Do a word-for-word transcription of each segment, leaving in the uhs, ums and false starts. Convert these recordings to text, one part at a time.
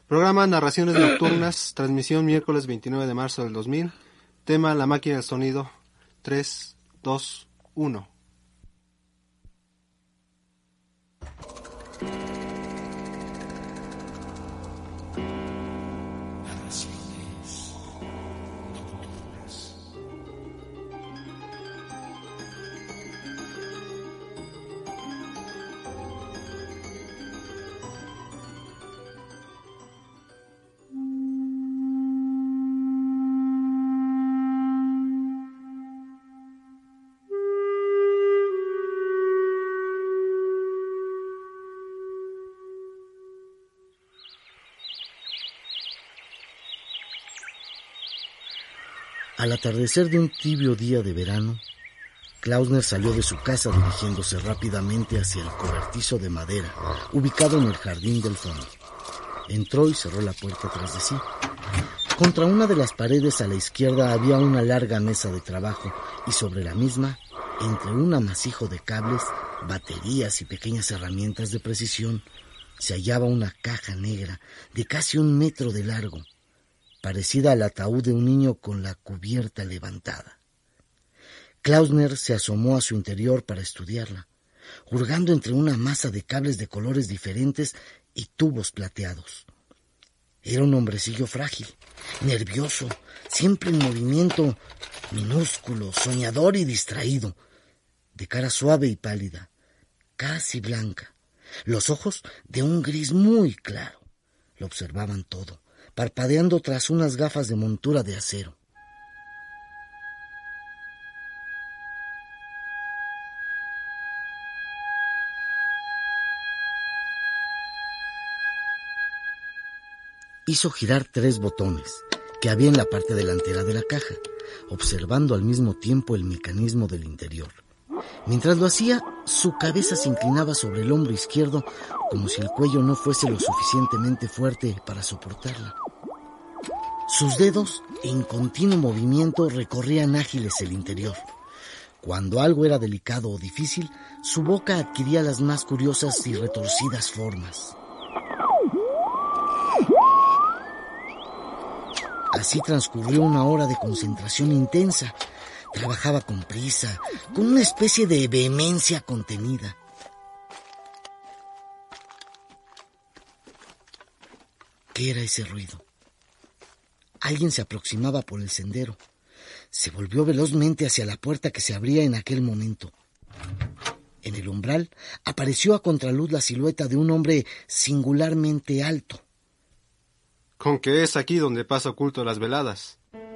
Programa Narraciones Nocturnas, transmisión miércoles veintinueve de marzo del dos mil. Tema La máquina del sonido. tres, dos, uno. Al atardecer de un tibio día de verano, Klausner salió de su casa dirigiéndose rápidamente hacia el cobertizo de madera, ubicado en el jardín del fondo. Entró y cerró la puerta tras de sí. Contra una de las paredes a la izquierda había una larga mesa de trabajo y sobre la misma, entre un amasijo de cables, baterías y pequeñas herramientas de precisión, se hallaba una caja negra de casi un metro de largo, parecida al ataúd de un niño con la cubierta levantada. Klausner se asomó a su interior para estudiarla, hurgando entre una masa de cables de colores diferentes y tubos plateados. Era un hombrecillo frágil, nervioso, siempre en movimiento, minúsculo, soñador y distraído, de cara suave y pálida, casi blanca, los ojos de un gris muy claro. Lo observaban todo, parpadeando tras unas gafas de montura de acero. Hizo girar tres botones que había en la parte delantera de la caja, observando al mismo tiempo el mecanismo del interior. Mientras lo hacía, su cabeza se inclinaba sobre el hombro izquierdo como si el cuello no fuese lo suficientemente fuerte para soportarla. Sus dedos, en continuo movimiento, recorrían ágiles el interior. Cuando algo era delicado o difícil, su boca adquiría las más curiosas y retorcidas formas. Así transcurrió una hora de concentración intensa. Trabajaba con prisa, con una especie de vehemencia contenida. ¿Qué era ese ruido? Alguien se aproximaba por el sendero. Se volvió velozmente hacia la puerta que se abría en aquel momento. En el umbral apareció a contraluz la silueta de un hombre singularmente alto. Con que es aquí donde pasa oculto las veladas.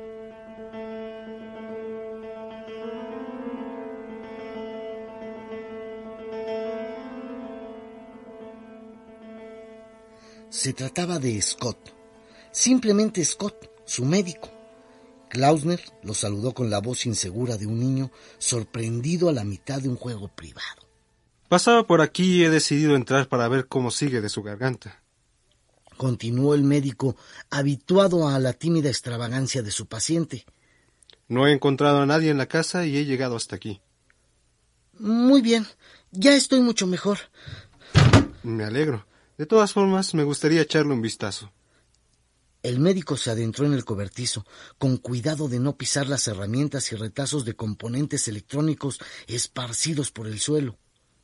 Se trataba de Scott, simplemente Scott, su médico. Klausner lo saludó con la voz insegura de un niño sorprendido a la mitad de un juego privado. Pasaba por aquí y he decidido entrar para ver cómo sigue de su garganta. Continuó el médico, habituado a la tímida extravagancia de su paciente. No he encontrado a nadie en la casa y he llegado hasta aquí. Muy bien, ya estoy mucho mejor. Me alegro. De todas formas, me gustaría echarle un vistazo. El médico se adentró en el cobertizo, con cuidado de no pisar las herramientas y retazos de componentes electrónicos esparcidos por el suelo.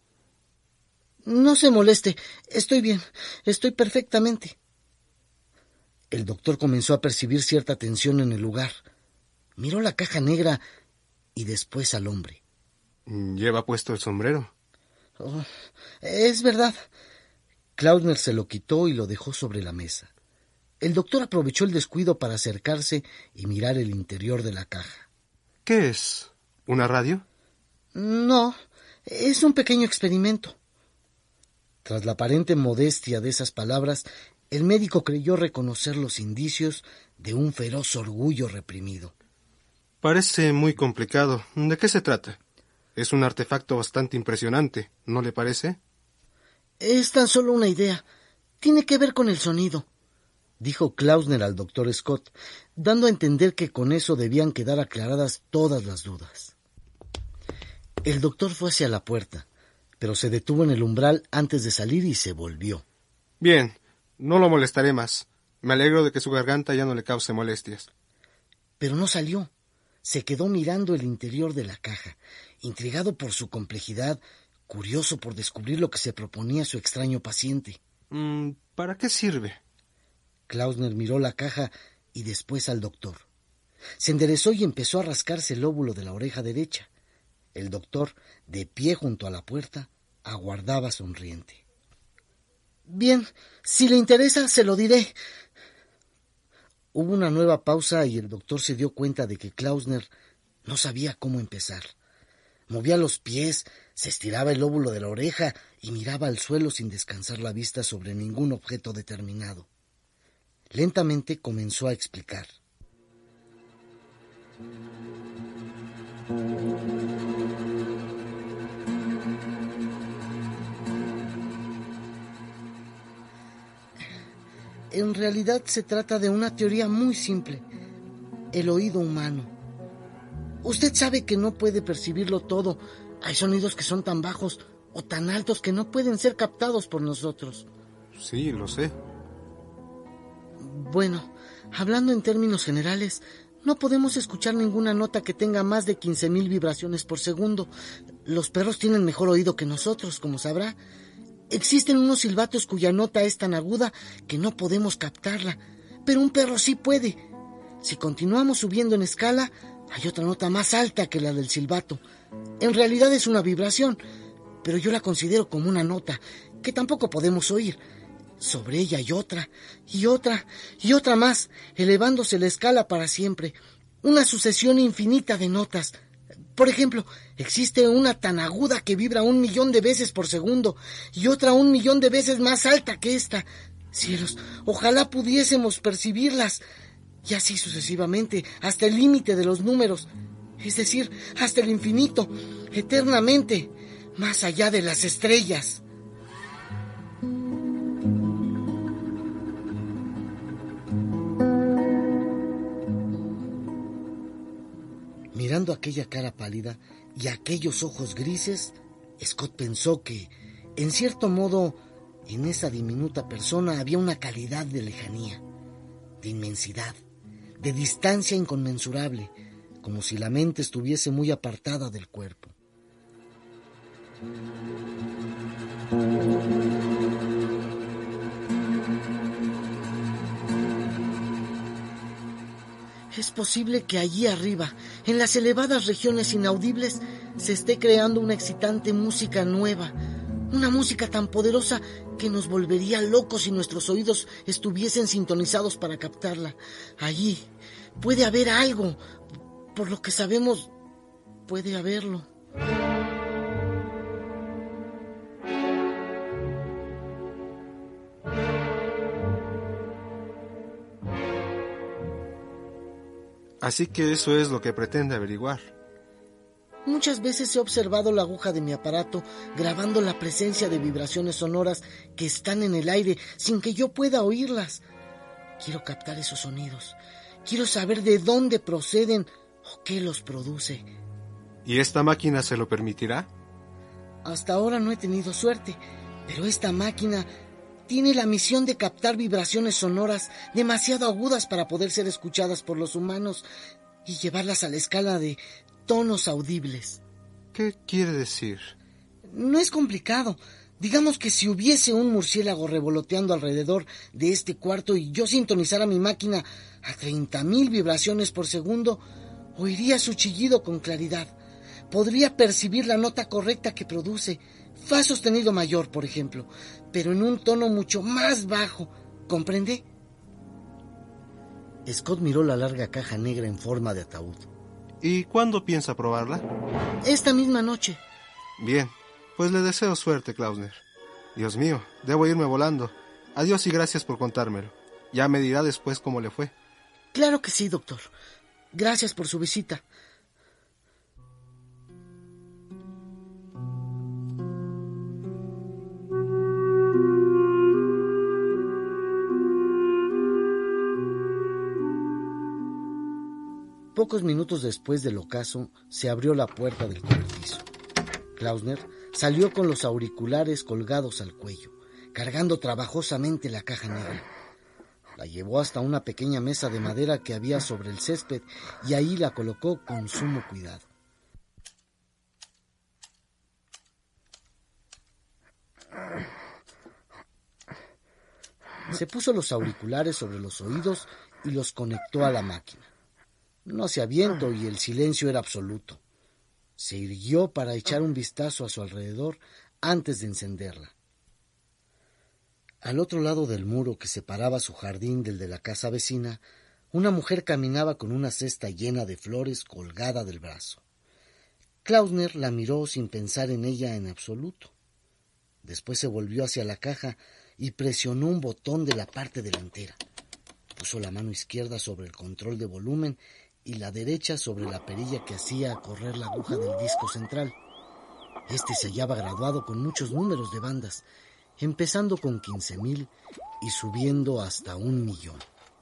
No se moleste, estoy bien, estoy perfectamente. El doctor comenzó a percibir cierta tensión en el lugar. Miró la caja negra y después al hombre. ¿Lleva puesto el sombrero? Oh, es verdad. Klausner se lo quitó y lo dejó sobre la mesa. El doctor aprovechó el descuido para acercarse y mirar el interior de la caja. ¿Qué es? ¿Una radio? No, es un pequeño experimento. Tras la aparente modestia de esas palabras, el médico creyó reconocer los indicios de un feroz orgullo reprimido. Parece muy complicado. ¿De qué se trata? Es un artefacto bastante impresionante, ¿no le parece? Es tan solo una idea. Tiene que ver con el sonido, dijo Klausner al doctor Scott, dando a entender que con eso debían quedar aclaradas todas las dudas. El doctor fue hacia la puerta, pero se detuvo en el umbral antes de salir y se volvió. Bien, no lo molestaré más. Me alegro de que su garganta ya no le cause molestias. Pero no salió. Se quedó mirando el interior de la caja, intrigado por su complejidad, curioso por descubrir lo que se proponía su extraño paciente. Mm, ¿Para qué sirve? Klausner miró la caja y después al doctor. Se enderezó y empezó a rascarse el lóbulo de la oreja derecha. El doctor, de pie junto a la puerta, aguardaba sonriente. Bien, si le interesa, se lo diré. Hubo una nueva pausa y el doctor se dio cuenta de que Klausner no sabía cómo empezar. Movía los pies, se estiraba el lóbulo de la oreja y miraba al suelo sin descansar la vista sobre ningún objeto determinado. Lentamente comenzó a explicar. En realidad se trata de una teoría muy simple, el oído humano. Usted sabe que no puede percibirlo todo. Hay sonidos que son tan bajos o tan altos que no pueden ser captados por nosotros. Sí, lo sé. Bueno, hablando en términos generales, no podemos escuchar ninguna nota que tenga más de quince mil vibraciones por segundo. Los perros tienen mejor oído que nosotros, como sabrá. Existen unos silbatos cuya nota es tan aguda que no podemos captarla, pero un perro sí puede. Si continuamos subiendo en escala, hay otra nota más alta que la del silbato. En realidad es una vibración, pero yo la considero como una nota que tampoco podemos oír. Sobre ella hay otra, y otra, y otra más, elevándose la escala para siempre. Una sucesión infinita de notas. Por ejemplo, existe una tan aguda que vibra un millón de veces por segundo, y otra un millón de veces más alta que esta. Cielos, ojalá pudiésemos percibirlas. Y así sucesivamente, hasta el límite de los números. Es decir, hasta el infinito, eternamente, más allá de las estrellas. Mirando aquella cara pálida y aquellos ojos grises, Scott pensó que, en cierto modo, en esa diminuta persona había una calidad de lejanía, de inmensidad, de distancia inconmensurable, como si la mente estuviese muy apartada del cuerpo. Es posible que allí arriba, en las elevadas regiones inaudibles, se esté creando una excitante música nueva, una música tan poderosa que nos volvería locos si nuestros oídos estuviesen sintonizados para captarla. Allí puede haber algo, por lo que sabemos, puede haberlo. Así que eso es lo que pretende averiguar. Muchas veces he observado la aguja de mi aparato grabando la presencia de vibraciones sonoras que están en el aire sin que yo pueda oírlas. Quiero captar esos sonidos. Quiero saber de dónde proceden o qué los produce. ¿Y esta máquina se lo permitirá? Hasta ahora no he tenido suerte, pero esta máquina tiene la misión de captar vibraciones sonoras demasiado agudas para poder ser escuchadas por los humanos y llevarlas a la escala de tonos audibles. ¿Qué quiere decir? No es complicado. Digamos que si hubiese un murciélago revoloteando alrededor de este cuarto y yo sintonizara mi máquina a treinta mil vibraciones por segundo, oiría su chillido con claridad. Podría percibir la nota correcta que produce, fa sostenido mayor, por ejemplo, pero en un tono mucho más bajo. ¿Comprende? Scott miró la larga caja negra en forma de ataúd. ¿Y cuándo piensa probarla? Esta misma noche. Bien, pues le deseo suerte, Klausner. Dios mío, debo irme volando. Adiós y gracias por contármelo. Ya me dirá después cómo le fue. Claro que sí, doctor. Gracias por su visita. Pocos minutos después del ocaso, se abrió la puerta del cobertizo. Klausner salió con los auriculares colgados al cuello, cargando trabajosamente la caja negra. La llevó hasta una pequeña mesa de madera que había sobre el césped y ahí la colocó con sumo cuidado. Se puso los auriculares sobre los oídos y los conectó a la máquina. No hacía viento y el silencio era absoluto. Se irguió para echar un vistazo a su alrededor antes de encenderla. Al otro lado del muro que separaba su jardín del de la casa vecina, una mujer caminaba con una cesta llena de flores colgada del brazo. Klausner la miró sin pensar en ella en absoluto. Después se volvió hacia la caja y presionó un botón de la parte delantera. Puso la mano izquierda sobre el control de volumen y la derecha sobre la perilla que hacía correr la aguja del disco central. Este se hallaba graduado con muchos números de bandas, empezando con quince mil y subiendo hasta un millón.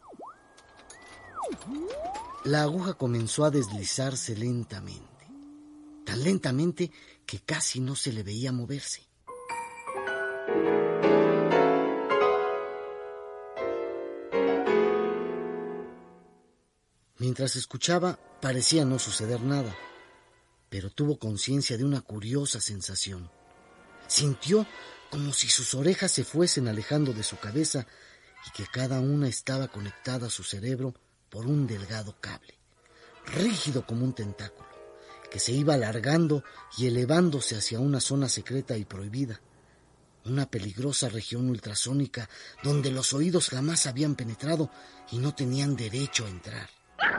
La aguja comenzó a deslizarse lentamente, tan lentamente que casi no se le veía moverse. Mientras escuchaba, parecía no suceder nada, pero tuvo conciencia de una curiosa sensación. Sintió como si sus orejas se fuesen alejando de su cabeza y que cada una estaba conectada a su cerebro por un delgado cable, rígido como un tentáculo, que se iba alargando y elevándose hacia una zona secreta y prohibida, una peligrosa región ultrasónica donde los oídos jamás habían penetrado y no tenían derecho a entrar.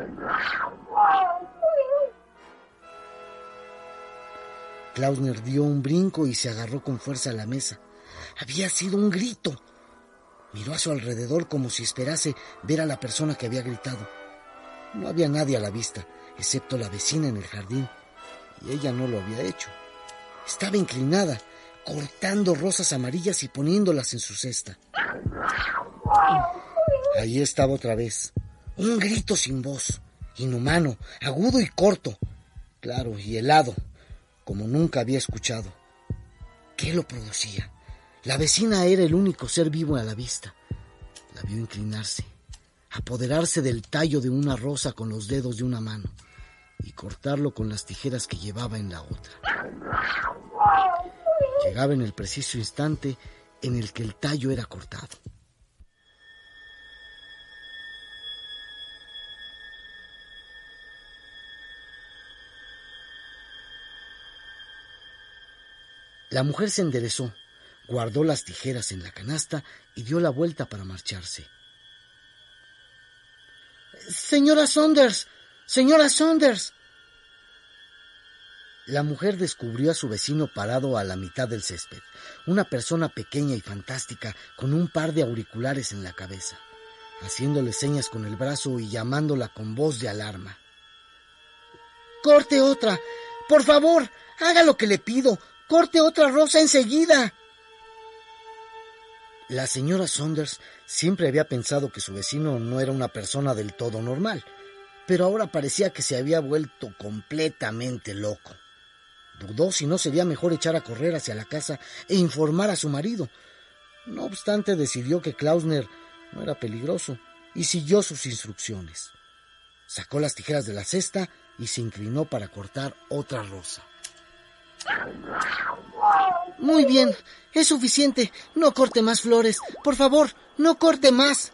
Klausner dio un brinco y se agarró con fuerza a la mesa. Había sido un grito. Miró a su alrededor como si esperase ver a la persona que había gritado. No había nadie a la vista, excepto la vecina en el jardín, y ella no lo había hecho. Estaba inclinada, cortando rosas amarillas y poniéndolas en su cesta. Ahí estaba otra vez. Un grito sin voz, inhumano, agudo y corto, claro y helado, como nunca había escuchado. ¿Qué lo producía? La vecina era el único ser vivo a la vista. La vio inclinarse, apoderarse del tallo de una rosa con los dedos de una mano y cortarlo con las tijeras que llevaba en la otra. Llegaba en el preciso instante en el que el tallo era cortado. La mujer se enderezó, guardó las tijeras en la canasta y dio la vuelta para marcharse. ¡Señora Saunders! ¡Señora Saunders! La mujer descubrió a su vecino parado a la mitad del césped, una persona pequeña y fantástica con un par de auriculares en la cabeza, haciéndole señas con el brazo y llamándola con voz de alarma. ¡Corte otra! ¡Por favor! ¡Haga lo que le pido! ¡Corte otra rosa enseguida! La señora Saunders siempre había pensado que su vecino no era una persona del todo normal, pero ahora parecía que se había vuelto completamente loco. Dudó si no sería mejor echar a correr hacia la casa e informar a su marido. No obstante, decidió que Klausner no era peligroso y siguió sus instrucciones. Sacó las tijeras de la cesta y se inclinó para cortar otra rosa. Muy bien, es suficiente. No corte más flores. Por favor, no corte más.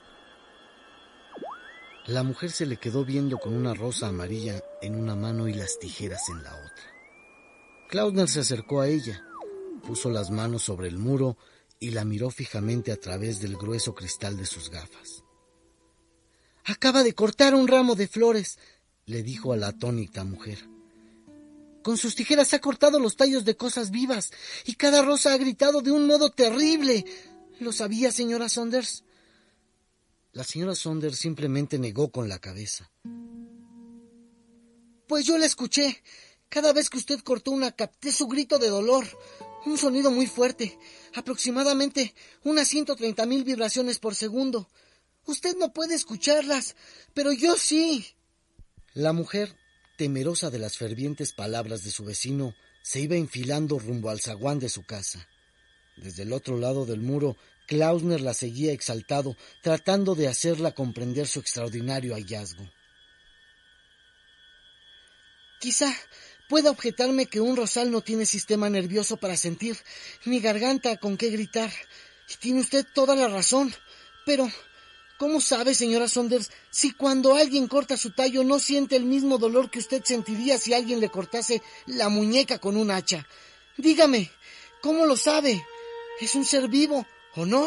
La mujer se le quedó viendo con una rosa amarilla en una mano y las tijeras en la otra. Klausner se acercó a ella, puso las manos sobre el muro y la miró fijamente a través del grueso cristal de sus gafas. Acaba de cortar un ramo de flores, le dijo a la atónita mujer. Con sus tijeras ha cortado los tallos de cosas vivas y cada rosa ha gritado de un modo terrible. ¿Lo sabía, señora Saunders? La señora Saunders simplemente negó con la cabeza. Pues yo la escuché. Cada vez que usted cortó una, capté su grito de dolor. Un sonido muy fuerte, aproximadamente unas ciento treinta mil vibraciones por segundo. Usted no puede escucharlas, pero yo sí. La mujer, temerosa de las fervientes palabras de su vecino, se iba enfilando rumbo al zaguán de su casa. Desde el otro lado del muro, Klausner la seguía exaltado, tratando de hacerla comprender su extraordinario hallazgo. Quizá pueda objetarme que un rosal no tiene sistema nervioso para sentir, ni garganta con qué gritar. Y tiene usted toda la razón. Pero, ¿cómo sabe, señora Saunders, si cuando alguien corta su tallo no siente el mismo dolor que usted sentiría si alguien le cortase la muñeca con un hacha? Dígame, ¿cómo lo sabe? ¿Es un ser vivo o no?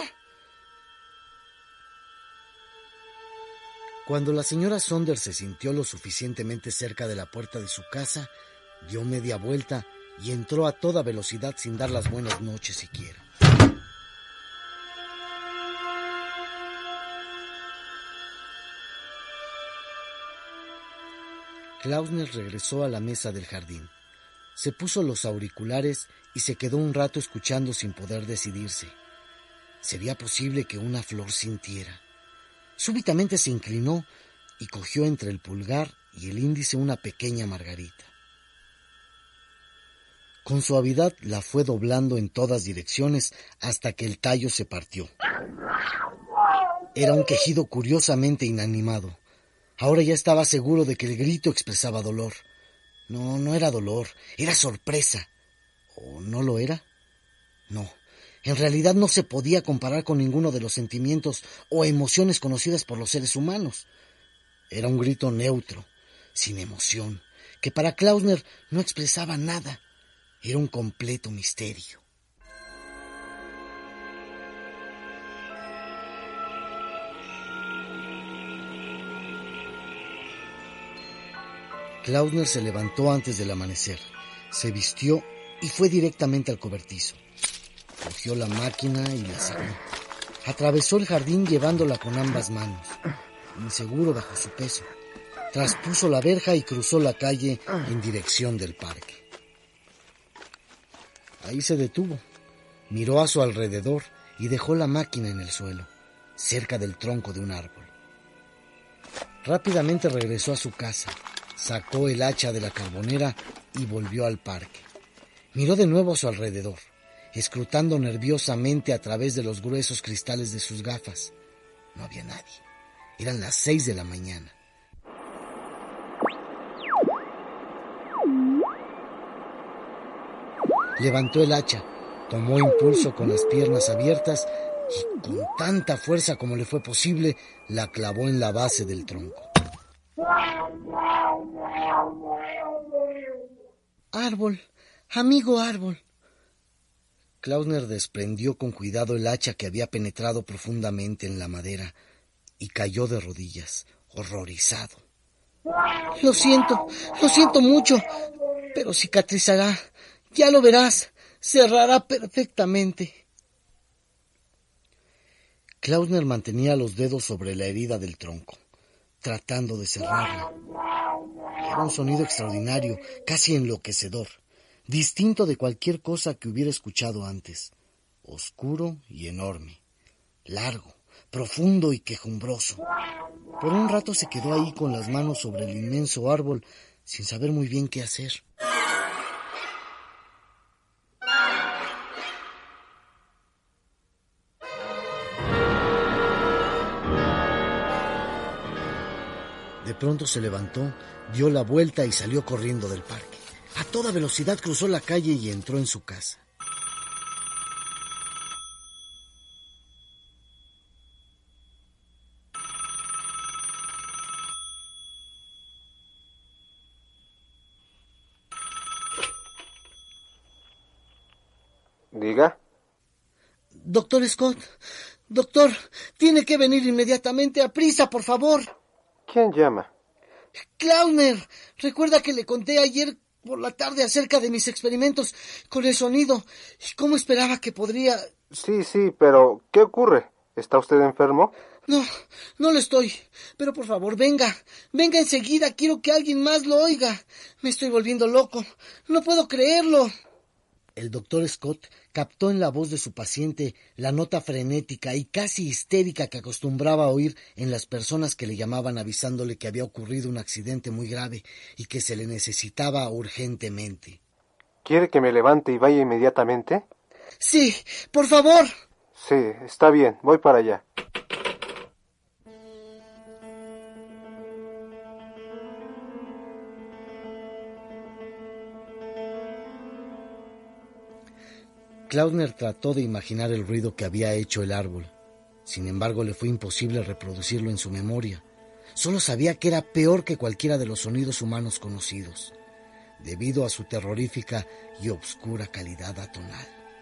Cuando la señora Saunders se sintió lo suficientemente cerca de la puerta de su casa, dio media vuelta y entró a toda velocidad sin dar las buenas noches siquiera. Klausner regresó a la mesa del jardín. Se puso los auriculares y se quedó un rato escuchando sin poder decidirse. ¿Sería posible que una flor sintiera? Súbitamente se inclinó y cogió entre el pulgar y el índice una pequeña margarita. Con suavidad la fue doblando en todas direcciones hasta que el tallo se partió. Era un quejido curiosamente inanimado. Ahora ya estaba seguro de que el grito expresaba dolor. No, no era dolor, era sorpresa. ¿O no lo era? No, en realidad no se podía comparar con ninguno de los sentimientos o emociones conocidas por los seres humanos. Era un grito neutro, sin emoción, que para Klausner no expresaba nada. Era un completo misterio. Klausner se levantó antes del amanecer, se vistió y fue directamente al cobertizo. Cogió la máquina y la siguió. Atravesó el jardín llevándola con ambas manos, inseguro bajo su peso. Traspuso la verja y cruzó la calle en dirección del parque. Ahí se detuvo, miró a su alrededor y dejó la máquina en el suelo, cerca del tronco de un árbol. Rápidamente regresó a su casa, sacó el hacha de la carbonera y volvió al parque. Miró de nuevo a su alrededor, escrutando nerviosamente a través de los gruesos cristales de sus gafas. No había nadie. Eran las seis de la mañana. Levantó el hacha, tomó impulso con las piernas abiertas y con tanta fuerza como le fue posible, la clavó en la base del tronco. Árbol, amigo árbol. Klausner desprendió con cuidado el hacha que había penetrado profundamente en la madera y cayó de rodillas, horrorizado. Lo siento, lo siento mucho, pero cicatrizará. Ya lo verás, cerrará perfectamente. Klausner mantenía los dedos sobre la herida del tronco, tratando de cerrarla. Era un sonido extraordinario, casi enloquecedor, distinto de cualquier cosa que hubiera escuchado antes. Oscuro y enorme, largo, profundo y quejumbroso. Por un rato se quedó ahí con las manos sobre el inmenso árbol, sin saber muy bien qué hacer. De pronto se levantó, dio la vuelta y salió corriendo del parque. A toda velocidad cruzó la calle y entró en su casa. Diga. Doctor Scott, doctor, tiene que venir inmediatamente, a prisa, por favor. ¿Quién llama? Klausner, recuerda que le conté ayer por la tarde acerca de mis experimentos con el sonido y cómo esperaba que podría... Sí, sí, pero ¿qué ocurre? ¿Está usted enfermo? No, no lo estoy, pero por favor, venga, venga enseguida, quiero que alguien más lo oiga. Me estoy volviendo loco, no puedo creerlo. El doctor Scott captó en la voz de su paciente la nota frenética y casi histérica que acostumbraba a oír en las personas que le llamaban avisándole que había ocurrido un accidente muy grave y que se le necesitaba urgentemente. ¿Quiere que me levante y vaya inmediatamente? Sí, por favor. Sí, está bien, voy para allá. Klausner trató de imaginar el ruido que había hecho el árbol. Sin embargo, le fue imposible reproducirlo en su memoria. Solo sabía que era peor que cualquiera de los sonidos humanos conocidos, debido a su terrorífica y obscura calidad atonal.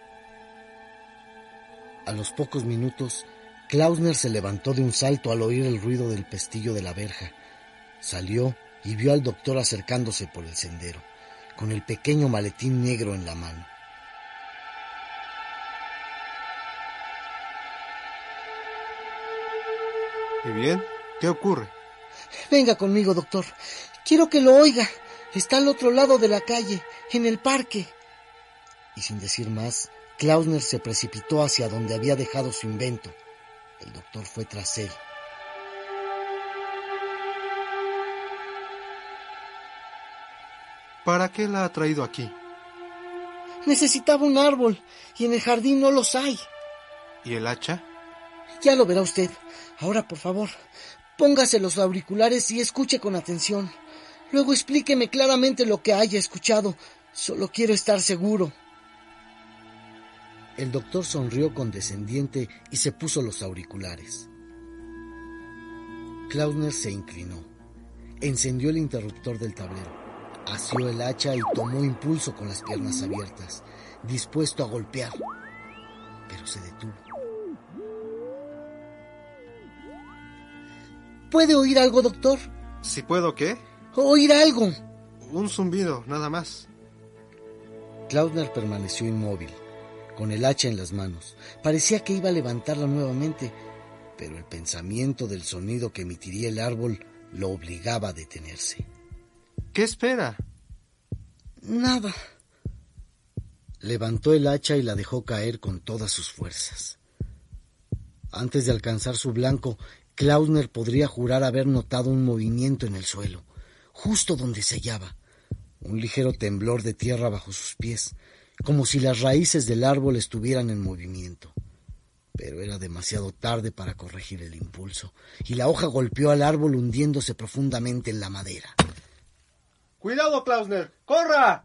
A los pocos minutos, Klausner se levantó de un salto al oír el ruido del pestillo de la verja. Salió y vio al doctor acercándose por el sendero, con el pequeño maletín negro en la mano. ¿Y bien? ¿Qué ocurre? Venga conmigo, doctor. Quiero que lo oiga. Está al otro lado de la calle, en el parque. Y sin decir más, Klausner se precipitó hacia donde había dejado su invento. El doctor fue tras él. ¿Para qué la ha traído aquí? Necesitaba un árbol, y en el jardín no los hay. ¿Y el hacha? Ya lo verá usted. Ahora, por favor, póngase los auriculares y escuche con atención. Luego explíqueme claramente lo que haya escuchado. Solo quiero estar seguro. El doctor sonrió condescendiente y se puso los auriculares. Klausner se inclinó, encendió el interruptor del tablero, asió el hacha y tomó impulso con las piernas abiertas, dispuesto a golpear, pero se detuvo. ¿Puede oír algo, doctor? ¿Si puedo qué? ¿Oír algo? Un zumbido, nada más. Klausner permaneció inmóvil, con el hacha en las manos. Parecía que iba a levantarla nuevamente, pero el pensamiento del sonido que emitiría el árbol lo obligaba a detenerse. ¿Qué espera? Nada. Levantó el hacha y la dejó caer con todas sus fuerzas. Antes de alcanzar su blanco, Klausner podría jurar haber notado un movimiento en el suelo, justo donde se hallaba. Un ligero temblor de tierra bajo sus pies, como si las raíces del árbol estuvieran en movimiento. Pero era demasiado tarde para corregir el impulso, y la hoja golpeó al árbol hundiéndose profundamente en la madera. ¡Cuidado, Klausner! ¡Corra!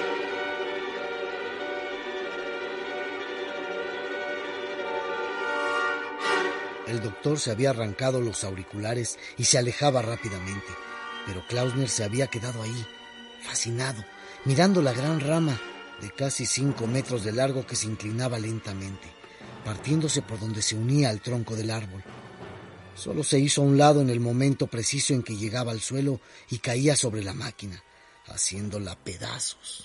El doctor se había arrancado los auriculares y se alejaba rápidamente, pero Klausner se había quedado ahí, fascinado, mirando la gran rama de casi cinco metros de largo que se inclinaba lentamente, partiéndose por donde se unía al tronco del árbol. Solo se hizo a un lado en el momento preciso en que llegaba al suelo y caía sobre la máquina, haciéndola pedazos.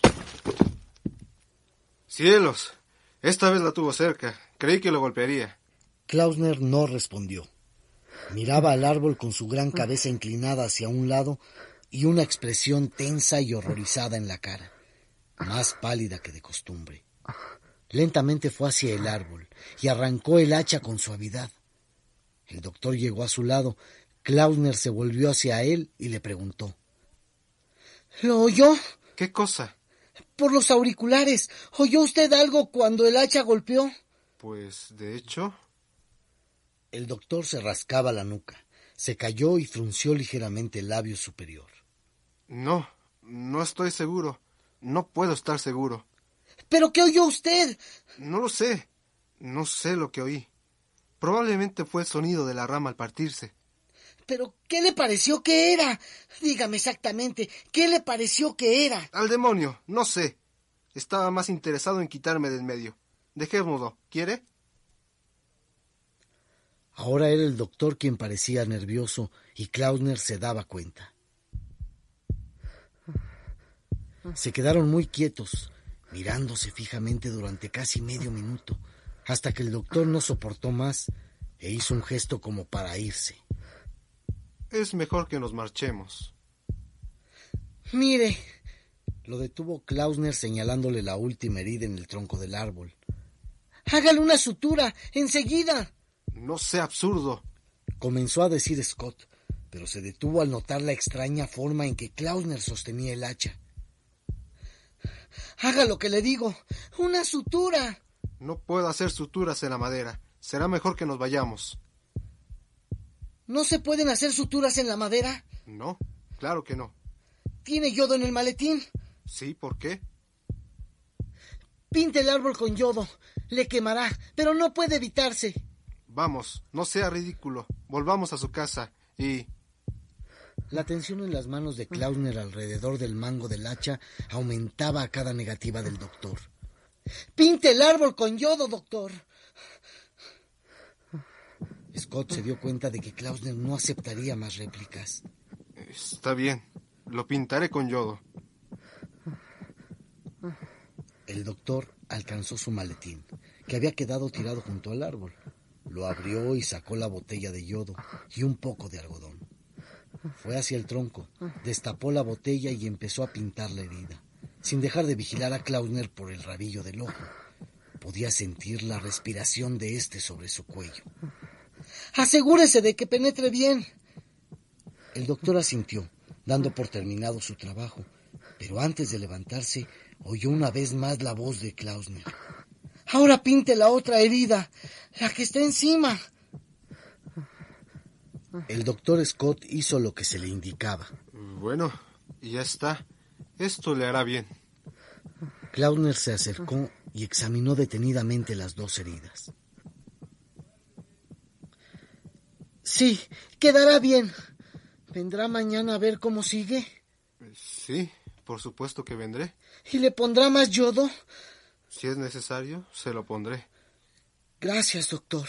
¡Cielos! Esta vez la tuvo cerca. Creí que lo golpearía. Klausner no respondió. Miraba al árbol con su gran cabeza inclinada hacia un lado y una expresión tensa y horrorizada en la cara, más pálida que de costumbre. Lentamente fue hacia el árbol y arrancó el hacha con suavidad. El doctor llegó a su lado. Klausner se volvió hacia él y le preguntó: ¿Lo oyó? ¿Qué cosa? Por los auriculares. ¿Oyó usted algo cuando el hacha golpeó? Pues, de hecho... El doctor se rascaba la nuca, se calló y frunció ligeramente el labio superior. No, no estoy seguro. No puedo estar seguro. ¿Pero qué oyó usted? No lo sé. No sé lo que oí. Probablemente fue el sonido de la rama al partirse. ¿Pero qué le pareció que era? Dígame exactamente, ¿qué le pareció que era? Al demonio, no sé. Estaba más interesado en quitarme del medio. Dejémoslo, ¿quiere? Ahora era el doctor quien parecía nervioso y Klausner se daba cuenta. Se quedaron muy quietos, mirándose fijamente durante casi medio minuto, hasta que el doctor no soportó más e hizo un gesto como para irse. Es mejor que nos marchemos. Mire, lo detuvo Klausner señalándole la última herida en el tronco del árbol. Hágale una sutura, enseguida. No sea absurdo, comenzó a decir Scott, pero se detuvo al notar la extraña forma en que Klausner sostenía el hacha. Haga lo que le digo, una sutura. No puedo hacer suturas en la madera. Será mejor que nos vayamos. ¿No se pueden hacer suturas en la madera? No, claro que no. ¿Tiene yodo en el maletín? Sí, ¿por qué? Pinte el árbol con yodo. Le quemará, pero no puede evitarse. Vamos, no sea ridículo. Volvamos a su casa y... La tensión en las manos de Klausner alrededor del mango del hacha aumentaba a cada negativa del doctor. ¡Pinte el árbol con yodo, doctor! Scott se dio cuenta de que Klausner no aceptaría más réplicas. Está bien, lo pintaré con yodo. El doctor alcanzó su maletín, que había quedado tirado junto al árbol. Lo abrió y sacó la botella de yodo y un poco de algodón. Fue hacia el tronco, destapó la botella y empezó a pintar la herida, sin dejar de vigilar a Klausner por el rabillo del ojo. Podía sentir la respiración de éste sobre su cuello. ¡Asegúrese de que penetre bien! El doctor asintió, dando por terminado su trabajo, pero antes de levantarse, oyó una vez más la voz de Klausner. ¡Ahora pinte la otra herida, la que está encima! El doctor Scott hizo lo que se le indicaba. Bueno, ya está. Esto le hará bien. Klausner se acercó y examinó detenidamente las dos heridas. Sí, quedará bien. ¿Vendrá mañana a ver cómo sigue? Sí, por supuesto que vendré. ¿Y le pondrá más yodo? Si es necesario, se lo pondré. Gracias, doctor.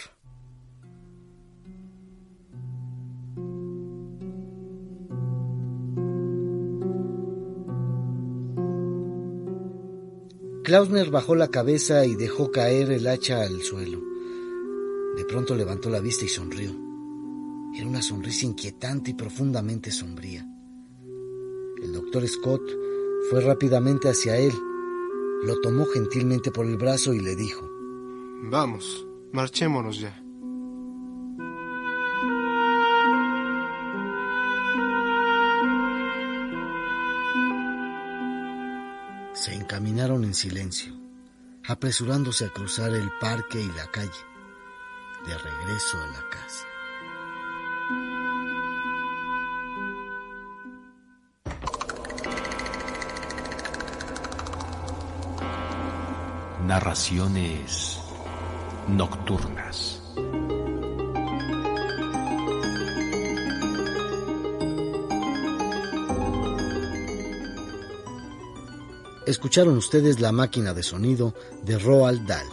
Klausner bajó la cabeza y dejó caer el hacha al suelo. De pronto levantó la vista y sonrió. Era una sonrisa inquietante y profundamente sombría. El doctor Scott fue rápidamente hacia él, lo tomó gentilmente por el brazo y le dijo: Vamos, marchémonos ya. Se encaminaron en silencio, apresurándose a cruzar el parque y la calle, de regreso a la casa. Narraciones nocturnas. Escucharon ustedes La máquina de sonido de Roald Dahl.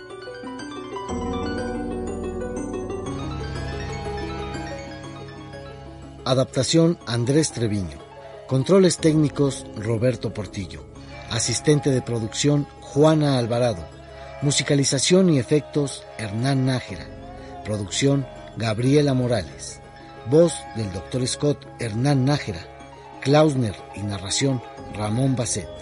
Adaptación Andrés Treviño. Controles técnicos Roberto Portillo. Asistente de producción Juana Alvarado. Musicalización y efectos Hernán Nájera. Producción Gabriela Morales. Voz del doctor Scott Hernán Nájera. Klausner y narración Ramón Basset.